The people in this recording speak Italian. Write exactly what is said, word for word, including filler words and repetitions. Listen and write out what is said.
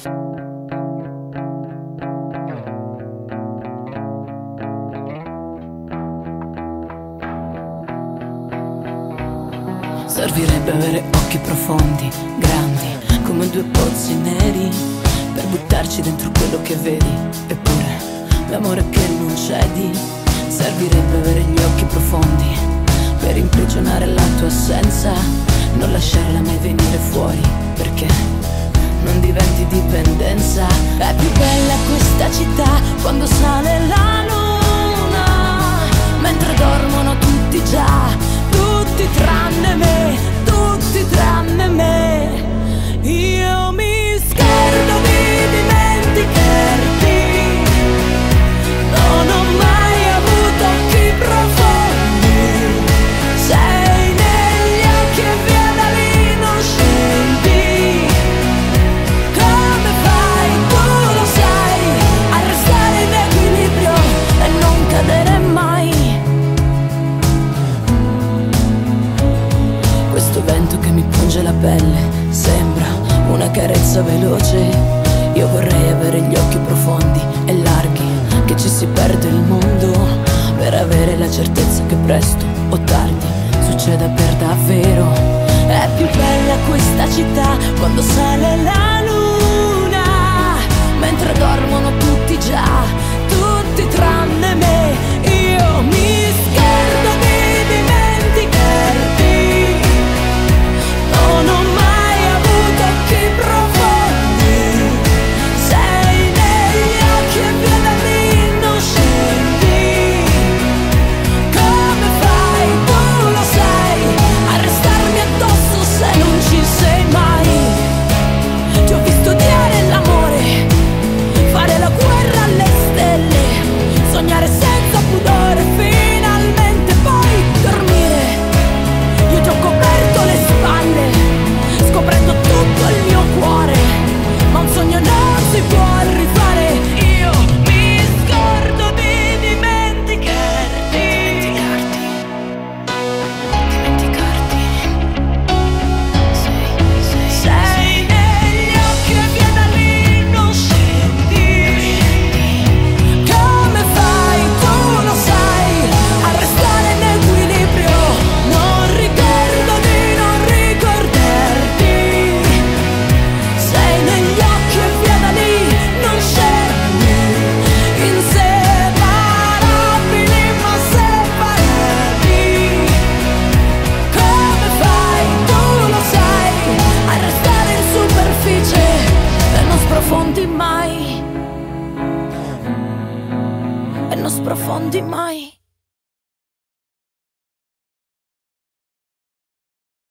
Servirebbe avere occhi profondi, grandi, come due pozzi neri, per buttarci dentro quello che vedi. Eppure, l'amore che non cedi. Servirebbe avere gli occhi profondi, per imprigionare la tua assenza, non lasciarla mai venire fuori, perché non diventi dipendenza. È più bella questa città quando sale la luna, mentre dormono tutti già, tutti tranne me, tutti tranne me. Io mi scordo di dimenticarti, non ho mai avuto occhi profondi, sei negli occhi e via da lì non scendi. Come fai, tu lo sai, a restare in equilibrio e non cadere mai. Questo vento che mi punge la pelle sembra una carezza veloce. Io vorrei avere gli occhi profondi e larghi, che ci si perde il mondo, per avere la certezza che presto o tardi succeda per davvero. È più bella questa città quando sale la luna, mentre dormono tutti già, tutti tranne me. Io mi scordo di dimenticarti, non ho mai avuto occhi profondi, sei negli occhi e via da lì non scendi. Come fai, tu lo sai, a restarmi addosso se non ci sei mai. Ti ho visto odiare l'amore, fare la guerra alle stelle, sognare senza pudore, finalmente poi dormire. Io ti ho coperto le spalle, scoprendo tutto il mio cuore, ma un sogno non si può rifare. Io mi scordo di dimenticarti, dimenticarti, sei, sei, sei negli occhi e via da lì non scendi. Come fai, tu lo sai, a restare in equilibrio, non ricordo di non ricordarti. Sei negli occhi e via da lì non scendi. Inseparabili ma separati. Come fai, tu lo sai, a restare in superficie e non sprofondi mai, e non sprofondi mai.